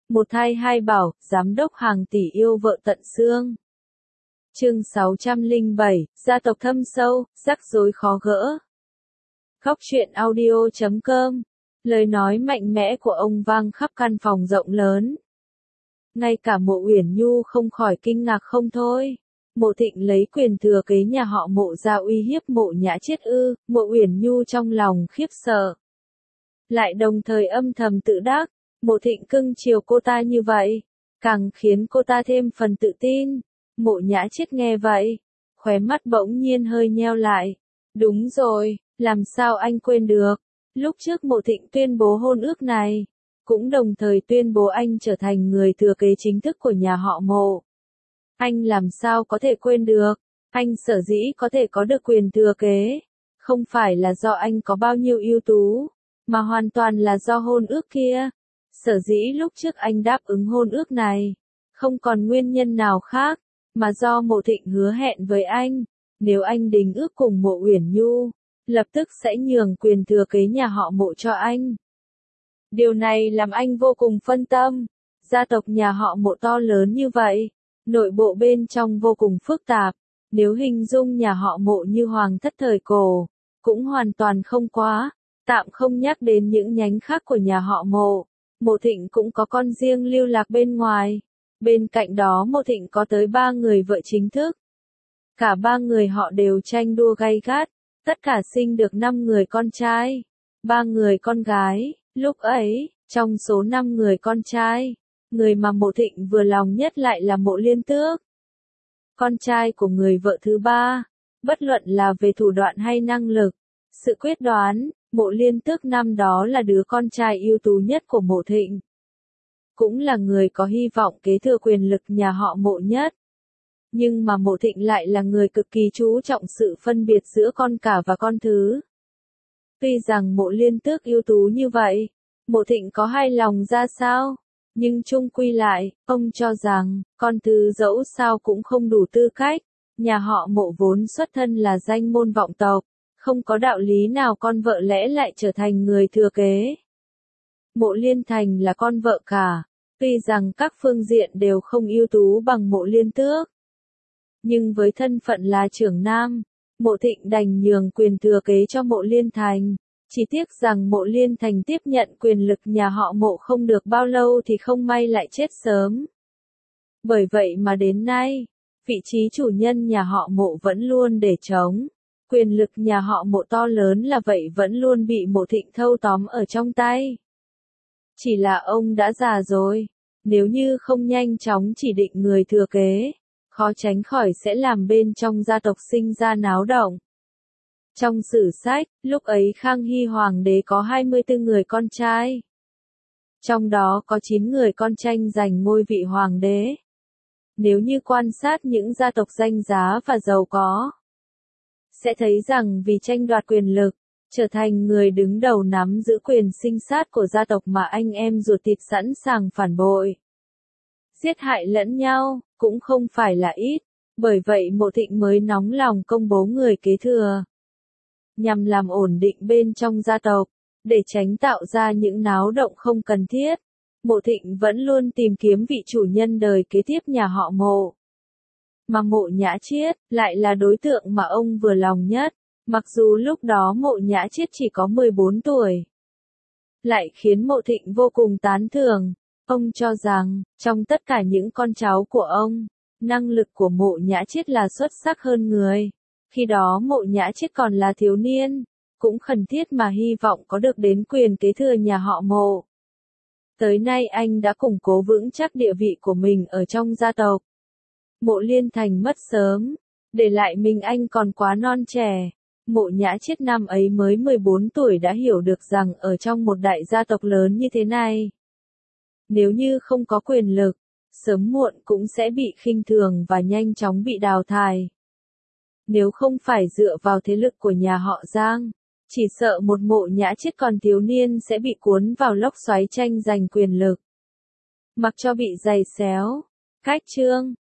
Một thai hai bảo, giám đốc hàng tỷ yêu vợ tận xương. Chương 607, gia tộc thâm sâu, rắc rối khó gỡ. Góc truyện audio.com. Lời nói mạnh mẽ của ông vang khắp căn phòng rộng lớn. Ngay cả Mộ Uyển Nhu không khỏi kinh ngạc không thôi. Mộ Thịnh lấy quyền thừa kế nhà họ Mộ ra uy hiếp Mộ Nhã Chiết ư? Mộ Uyển Nhu trong lòng khiếp sợ, lại đồng thời âm thầm tự đắc. Mộ Thịnh cưng chiều cô ta như vậy, càng khiến cô ta thêm phần tự tin. Mộ Nhã Chiết nghe vậy, khóe mắt bỗng nhiên hơi nheo lại. Đúng rồi, làm sao anh quên được? Lúc trước Mộ Thịnh tuyên bố hôn ước này, cũng đồng thời tuyên bố anh trở thành người thừa kế chính thức của nhà họ Mộ. Anh làm sao có thể quên được? Anh sở dĩ có thể có được quyền thừa kế, không phải là do anh có bao nhiêu ưu tú, mà hoàn toàn là do hôn ước kia. Sở dĩ lúc trước anh đáp ứng hôn ước này, không còn nguyên nhân nào khác, mà do Mộ Thịnh hứa hẹn với anh, nếu anh đính ước cùng Mộ Uyển Nhu, lập tức sẽ nhường quyền thừa kế nhà họ Mộ cho anh. Điều này làm anh vô cùng phân tâm. Gia tộc nhà họ Mộ to lớn như vậy, nội bộ bên trong vô cùng phức tạp, nếu hình dung nhà họ Mộ như hoàng thất thời cổ, cũng hoàn toàn không quá, tạm không nhắc đến những nhánh khác của nhà họ Mộ. Mộ Thịnh cũng có con riêng lưu lạc bên ngoài. Bên cạnh đó Mộ Thịnh có tới 3 người vợ chính thức. Cả 3 người họ đều tranh đua gay gắt, tất cả sinh được 5 người con trai, 3 người con gái. Lúc ấy, trong số 5 người con trai, người mà Mộ Thịnh vừa lòng nhất lại là Mộ Liên Tước, con trai của người vợ thứ 3. Bất luận là về thủ đoạn hay năng lực, sự quyết đoán, Mộ Liên Tước năm đó là đứa con trai ưu tú nhất của Mộ Thịnh, cũng là người có hy vọng kế thừa quyền lực nhà họ Mộ nhất. Nhưng mà Mộ Thịnh lại là người cực kỳ chú trọng sự phân biệt giữa con cả và con thứ. Tuy rằng Mộ Liên Tước ưu tú như vậy, Mộ Thịnh có hài lòng ra sao? Nhưng chung quy lại, ông cho rằng, con thứ dẫu sao cũng không đủ tư cách. Nhà họ Mộ vốn xuất thân là danh môn vọng tộc, không có đạo lý nào con vợ lẽ lại trở thành người thừa kế. Mộ Liên Thành là con vợ cả, tuy rằng các phương diện đều không ưu tú bằng Mộ Liên Tước, nhưng với thân phận là trưởng nam, Mộ Thịnh đành nhường quyền thừa kế cho Mộ Liên Thành. Chỉ tiếc rằng Mộ Liên Thành tiếp nhận quyền lực nhà họ Mộ không được bao lâu thì không may lại chết sớm. Bởi vậy mà đến nay, vị trí chủ nhân nhà họ Mộ vẫn luôn để trống. Quyền lực nhà họ Mộ to lớn là vậy vẫn luôn bị Mộ Thịnh thâu tóm ở trong tay. Chỉ là ông đã già rồi, nếu như không nhanh chóng chỉ định người thừa kế, khó tránh khỏi sẽ làm bên trong gia tộc sinh ra náo động. Trong sử sách, lúc ấy Khang Hy Hoàng đế có 24 người con trai. Trong đó có 9 người con tranh giành ngôi vị hoàng đế. Nếu như quan sát những gia tộc danh giá và giàu có, sẽ thấy rằng vì tranh đoạt quyền lực, trở thành người đứng đầu nắm giữ quyền sinh sát của gia tộc mà anh em ruột thịt sẵn sàng phản bội, giết hại lẫn nhau, cũng không phải là ít. Bởi vậy Mộ Thịnh mới nóng lòng công bố người kế thừa, nhằm làm ổn định bên trong gia tộc, để tránh tạo ra những náo động không cần thiết. Mộ Thịnh vẫn luôn tìm kiếm vị chủ nhân đời kế tiếp nhà họ Mộ. Mà Mộ Nhã Chiết lại là đối tượng mà ông vừa lòng nhất, mặc dù lúc đó Mộ Nhã Chiết chỉ có 14 tuổi. Lại khiến Mộ Thịnh vô cùng tán thưởng. Ông cho rằng, trong tất cả những con cháu của ông, năng lực của Mộ Nhã Chiết là xuất sắc hơn người. Khi đó Mộ Nhã Chiết còn là thiếu niên, cũng khẩn thiết mà hy vọng có được đến quyền kế thừa nhà họ Mộ. Tới nay anh đã củng cố vững chắc địa vị của mình ở trong gia tộc. Mộ Liên Thành mất sớm, để lại mình anh còn quá non trẻ. Mộ Nhã Chiết năm ấy mới 14 tuổi đã hiểu được rằng ở trong một đại gia tộc lớn như thế này, nếu như không có quyền lực, sớm muộn cũng sẽ bị khinh thường và nhanh chóng bị đào thải. Nếu không phải dựa vào thế lực của nhà họ Giang, chỉ sợ một Mộ Nhã Chiết còn thiếu niên sẽ bị cuốn vào lốc xoáy tranh giành quyền lực, mặc cho bị giày xéo. Cách chương